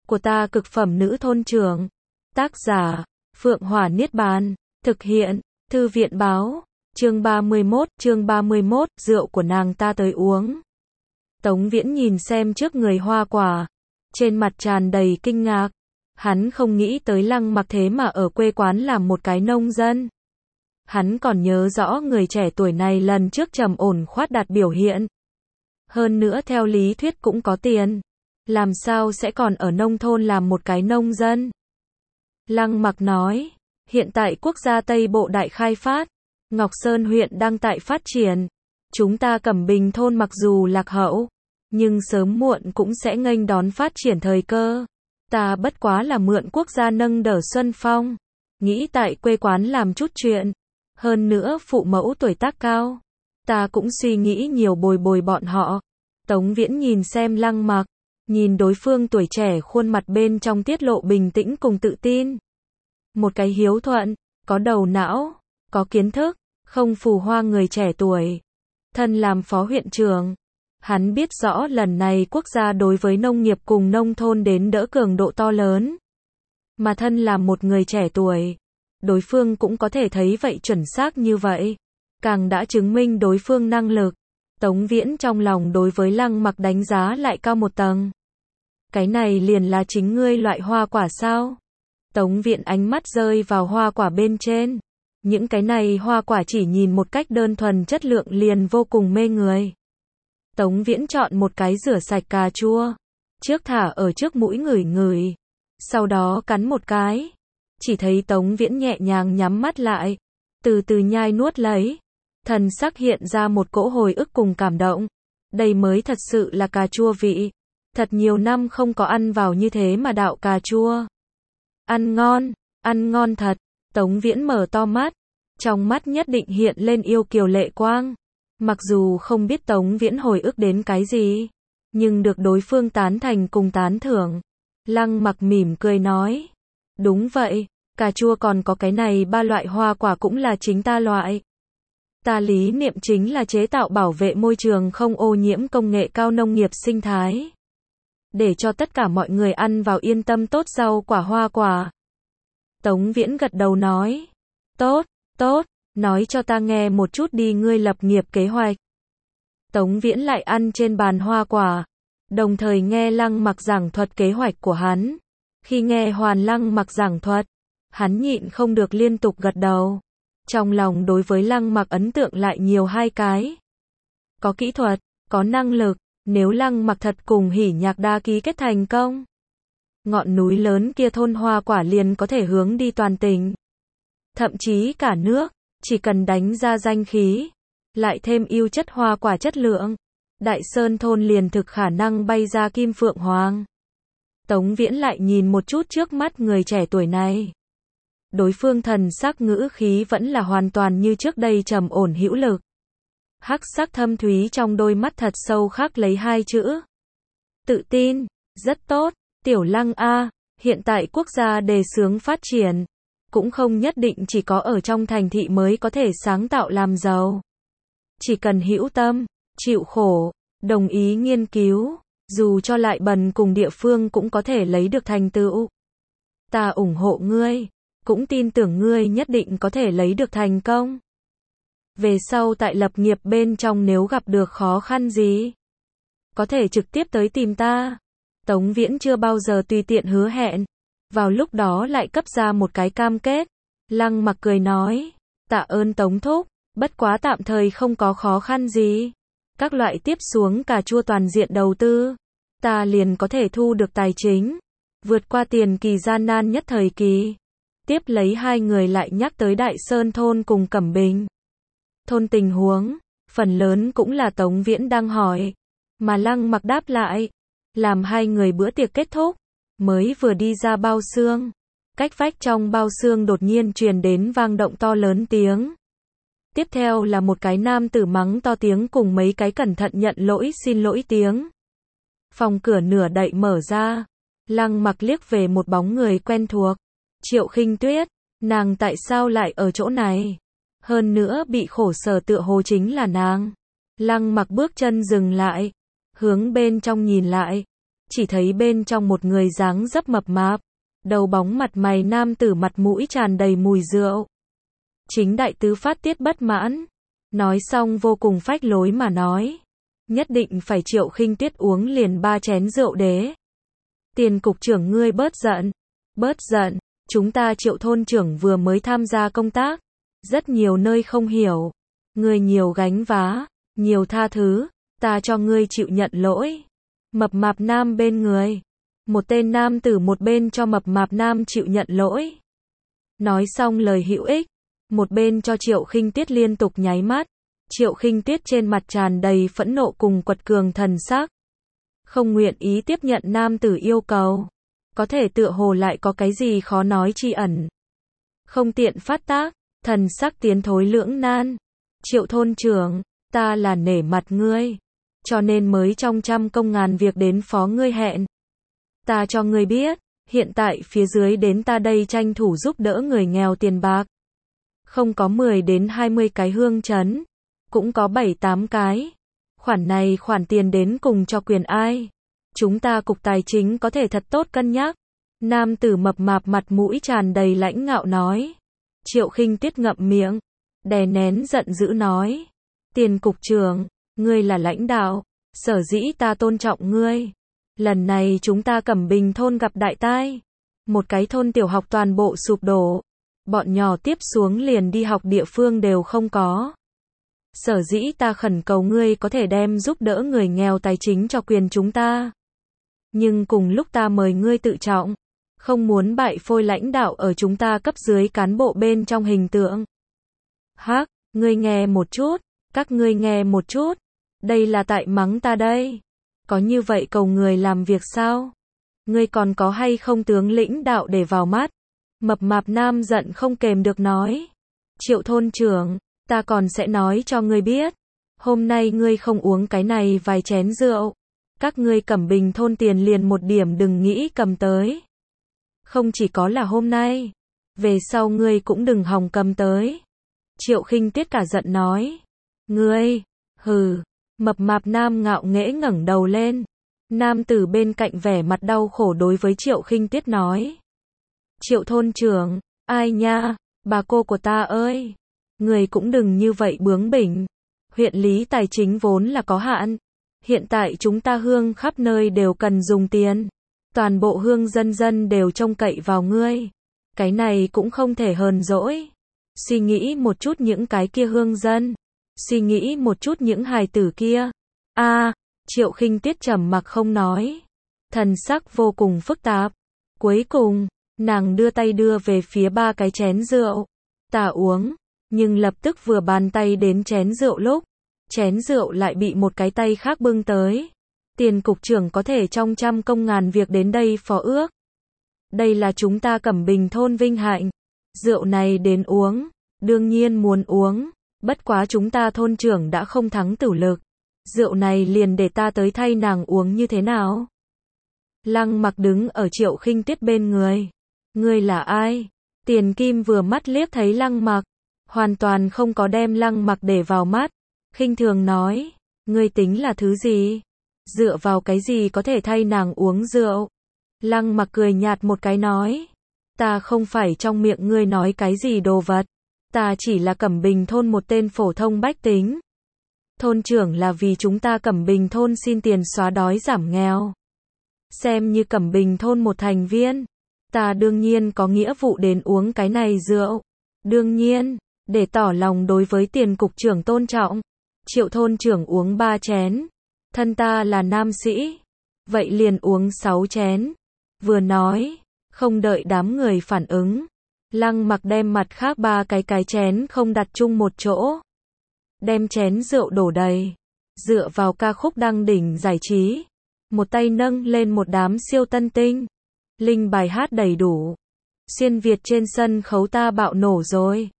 của ta cực phẩm nữ thôn trưởng. Tác giả, Phượng Hỏa Niết Bàn. Thực hiện, Thư viện báo. Chương 31, rượu của nàng ta tới uống. Tống Viễn nhìn xem trước người hoa quả, trên mặt tràn đầy kinh ngạc. Hắn không nghĩ tới Lăng Mặc thế mà ở quê quán làm một cái nông dân. Hắn còn nhớ rõ người trẻ tuổi này lần trước trầm ổn khoát đạt biểu hiện. Hơn nữa theo lý thuyết cũng có tiền. Làm sao sẽ còn ở nông thôn làm một cái nông dân? Lăng Mặc nói, hiện tại quốc gia Tây Bộ đại khai phát, Ngọc Sơn huyện đang tại phát triển. Chúng ta Cẩm Bình thôn mặc dù lạc hậu, nhưng sớm muộn cũng sẽ nghênh đón phát triển thời cơ. Ta bất quá là mượn quốc gia nâng đỡ Xuân Phong, nghĩ tại quê quán làm chút chuyện. Hơn nữa phụ mẫu tuổi tác cao, ta cũng suy nghĩ nhiều bồi bồi bọn họ. Tống Viễn nhìn xem Lăng Mặc, nhìn đối phương tuổi trẻ khuôn mặt bên trong tiết lộ bình tĩnh cùng tự tin. Một cái hiếu thuận, có đầu não, có kiến thức, không phù hoa người trẻ tuổi. Thân làm phó huyện trưởng, hắn biết rõ lần này quốc gia đối với nông nghiệp cùng nông thôn đến đỡ cường độ to lớn. Mà thân làm một người trẻ tuổi, đối phương cũng có thể thấy vậy chuẩn xác như vậy. Càng đã chứng minh đối phương năng lực. Tống Viễn trong lòng đối với Lăng Mặc đánh giá lại cao một tầng. Cái này liền là chính ngươi loại hoa quả sao? Tống Viễn ánh mắt rơi vào hoa quả bên trên. Những cái này hoa quả chỉ nhìn một cách đơn thuần chất lượng liền vô cùng mê người. Tống Viễn chọn một cái rửa sạch cà chua, trước thả ở trước mũi ngửi ngửi, sau đó cắn một cái. Chỉ thấy Tống Viễn nhẹ nhàng nhắm mắt lại, từ từ nhai nuốt lấy. Thần sắc hiện ra một cỗ hồi ức cùng cảm động. Đây mới thật sự là cà chua vị. Thật nhiều năm không có ăn vào như thế mà đạo cà chua. Ăn ngon thật. Tống Viễn mở to mắt, trong mắt nhất định hiện lên yêu kiều lệ quang. Mặc dù không biết Tống Viễn hồi ức đến cái gì, nhưng được đối phương tán thành cùng tán thưởng. Lăng Mặc mỉm cười nói, đúng vậy, cà chua còn có cái này ba loại hoa quả cũng là chính ta loại. Ta lý niệm chính là chế tạo bảo vệ môi trường không ô nhiễm công nghệ cao nông nghiệp sinh thái. Để cho tất cả mọi người ăn vào yên tâm tốt rau quả hoa quả. Tống Viễn gật đầu nói, tốt, nói cho ta nghe một chút đi ngươi lập nghiệp kế hoạch. Tống Viễn lại ăn trên bàn hoa quả, đồng thời nghe Lăng Mặc giảng thuật kế hoạch của hắn. Khi nghe hoàn Lăng Mặc giảng thuật, hắn nhịn không được liên tục gật đầu. Trong lòng đối với Lăng Mặc ấn tượng lại nhiều hai cái. Có kỹ thuật, có năng lực, nếu Lăng Mặc thật cùng Hỉ Nhạc Đa ký kết thành công, ngọn núi lớn kia thôn hoa quả liền có thể hướng đi toàn tỉnh. Thậm chí cả nước, chỉ cần đánh ra danh khí, lại thêm ưu chất hoa quả chất lượng, Đại Sơn thôn liền thực khả năng bay ra kim phượng hoàng. Tống Viễn lại nhìn một chút trước mắt người trẻ tuổi này. Đối phương thần sắc ngữ khí vẫn là hoàn toàn như trước đây trầm ổn hữu lực. Hắc sắc thâm thúy trong đôi mắt thật sâu khắc lấy hai chữ. Tự tin, rất tốt, Tiểu Lăng A, hiện tại quốc gia đề xướng phát triển, cũng không nhất định chỉ có ở trong thành thị mới có thể sáng tạo làm giàu. Chỉ cần hữu tâm, chịu khổ, đồng ý nghiên cứu, dù cho lại bần cùng địa phương cũng có thể lấy được thành tựu. Ta ủng hộ ngươi, cũng tin tưởng ngươi nhất định có thể lấy được thành công. Về sau tại lập nghiệp bên trong nếu gặp được khó khăn gì, có thể trực tiếp tới tìm ta. Tống Viễn chưa bao giờ tùy tiện hứa hẹn, vào lúc đó lại cấp ra một cái cam kết. Lăng Mặc cười nói, tạ ơn Tống thúc, bất quá tạm thời không có khó khăn gì. Các loại tiếp xuống cà chua toàn diện đầu tư, ta liền có thể thu được tài chính, vượt qua tiền kỳ gian nan nhất thời kỳ. Tiếp lấy hai người lại nhắc tới Đại Sơn thôn cùng Cẩm Bình thôn tình huống, phần lớn cũng là Tống Viễn đang hỏi, mà Lăng Mặc đáp lại. Làm hai người bữa tiệc kết thúc, mới vừa đi ra bao xương, cách vách trong bao xương đột nhiên truyền đến vang động to lớn tiếng. Tiếp theo là một cái nam tử mắng to tiếng cùng mấy cái cẩn thận nhận lỗi xin lỗi tiếng. Phòng cửa nửa đậy mở ra, Lăng Mặc liếc về một bóng người quen thuộc, Triệu Khinh Tuyết, nàng tại sao lại ở chỗ này? Hơn nữa bị khổ sở tựa hồ chính là nàng. Lăng Mặc bước chân dừng lại, hướng bên trong nhìn lại, chỉ thấy bên trong một người dáng dấp mập mạp, đầu bóng mặt mày nam tử mặt mũi tràn đầy mùi rượu. Chính đại tứ phát tiết bất mãn, nói xong vô cùng phách lối mà nói, nhất định phải Triệu Khinh Tuyết uống liền 3 chén rượu đế. Tiền cục trưởng ngươi bớt giận, chúng ta Triệu thôn trưởng vừa mới tham gia công tác, rất nhiều nơi không hiểu, ngươi nhiều gánh vá, nhiều tha thứ, ta cho ngươi chịu nhận lỗi. Mập mạp nam bên người, một tên nam tử một bên cho mập mạp nam chịu nhận lỗi. Nói xong lời hữu ích, một bên cho Triệu Khinh Tuyết liên tục nháy mắt. Triệu Khinh Tuyết trên mặt tràn đầy phẫn nộ cùng quật cường thần sắc, không nguyện ý tiếp nhận nam tử yêu cầu, có thể tựa hồ lại có cái gì khó nói chi ẩn. Không tiện phát tác, thần sắc tiến thối lưỡng nan. Triệu thôn trưởng, ta là nể mặt ngươi, cho nên mới trong trăm công ngàn việc đến phó ngươi hẹn. Ta cho ngươi biết, hiện tại phía dưới đến ta đây tranh thủ giúp đỡ người nghèo tiền bạc. Không có 10 đến 20 cái hương trấn, cũng có 7-8 cái. Khoản này khoản tiền đến cùng cho quyền ai? Chúng ta cục tài chính có thể thật tốt cân nhắc. Nam tử mập mạp mặt mũi tràn đầy lãnh ngạo nói. Triệu Khinh Tuyết ngậm miệng, đè nén giận dữ nói. Tiền cục trưởng, ngươi là lãnh đạo, sở dĩ ta tôn trọng ngươi. Lần này chúng ta Cẩm Bình thôn gặp đại tai. Một cái thôn tiểu học toàn bộ sụp đổ. Bọn nhỏ tiếp xuống liền đi học địa phương đều không có. Sở dĩ ta khẩn cầu ngươi có thể đem giúp đỡ người nghèo tài chính cho quyền chúng ta. Nhưng cùng lúc ta mời ngươi tự trọng, không muốn bại phôi lãnh đạo ở chúng ta cấp dưới cán bộ bên trong hình tượng. Hắc, ngươi nghe một chút, các ngươi nghe một chút, đây là tại mắng ta đây. Có như vậy cầu người làm việc sao? Ngươi còn có hay không tướng lĩnh đạo để vào mắt? Mập mạp nam giận không kềm được nói. Triệu thôn trưởng, ta còn sẽ nói cho ngươi biết. Hôm nay ngươi không uống cái này vài chén rượu. Các ngươi Cẩm Bình thôn tiền liền một điểm đừng nghĩ cầm tới. Không chỉ có là hôm nay. Về sau ngươi cũng đừng hòng cầm tới. Triệu Khinh Tuyết cả giận nói. Ngươi, hừ. Mập mạp nam ngạo nghễ ngẩng đầu lên. Nam tử bên cạnh vẻ mặt đau khổ đối với Triệu Khinh Tuyết nói. Triệu thôn trưởng, ai nha, bà cô của ta ơi. Người cũng đừng như vậy bướng bỉnh. Huyện lý tài chính vốn là có hạn. Hiện tại chúng ta hương khắp nơi đều cần dùng tiền. Toàn bộ hương dân dân đều trông cậy vào ngươi. Cái này cũng không thể hờn dỗi. Suy nghĩ một chút những cái kia hương dân. Suy nghĩ một chút những hài tử kia. Triệu Khinh Tuyết trầm mặc không nói. Thần sắc vô cùng phức tạp. Cuối cùng, nàng đưa tay đưa về phía 3 cái chén rượu. Ta uống. Nhưng lập tức vừa bàn tay đến chén rượu lúc, chén rượu lại bị một cái tay khác bưng tới. Tiền cục trưởng có thể trong trăm công ngàn việc đến đây phó ước. Đây là chúng ta Cẩm Bình thôn vinh hạnh. Rượu này đến uống, đương nhiên muốn uống. Bất quá chúng ta thôn trưởng đã không thắng tử lực. Rượu này liền để ta tới thay nàng uống như thế nào? Lăng Mặc đứng ở Triệu Khinh Tuyết bên người. Ngươi là ai? Tiền Kim vừa mắt liếc thấy Lăng Mặc, hoàn toàn không có đem Lăng Mặc để vào mắt, khinh thường nói, ngươi tính là thứ gì? Dựa vào cái gì có thể thay nàng uống rượu? Lăng Mặc cười nhạt một cái nói, ta không phải trong miệng ngươi nói cái gì đồ vật, ta chỉ là Cẩm Bình thôn một tên phổ thông bách tính. Thôn trưởng là vì chúng ta Cẩm Bình thôn xin tiền xóa đói giảm nghèo. Xem như Cẩm Bình thôn một thành viên, ta đương nhiên có nghĩa vụ đến uống cái này rượu. Đương nhiên, để tỏ lòng đối với tiền cục trưởng tôn trọng, Triệu thôn trưởng uống 3 chén. Thân ta là nam sĩ, vậy liền uống 6 chén. Vừa nói, không đợi đám người phản ứng, Lăng Mặc đem mặt khác 3 cái chén không đặt chung một chỗ. Đem chén rượu đổ đầy, dựa vào ca khúc đăng đỉnh giải trí. Một tay nâng lên một đám siêu tân tinh. Linh bài hát đầy đủ. Xuyên Việt trên sân khấu ta bạo nổ rồi.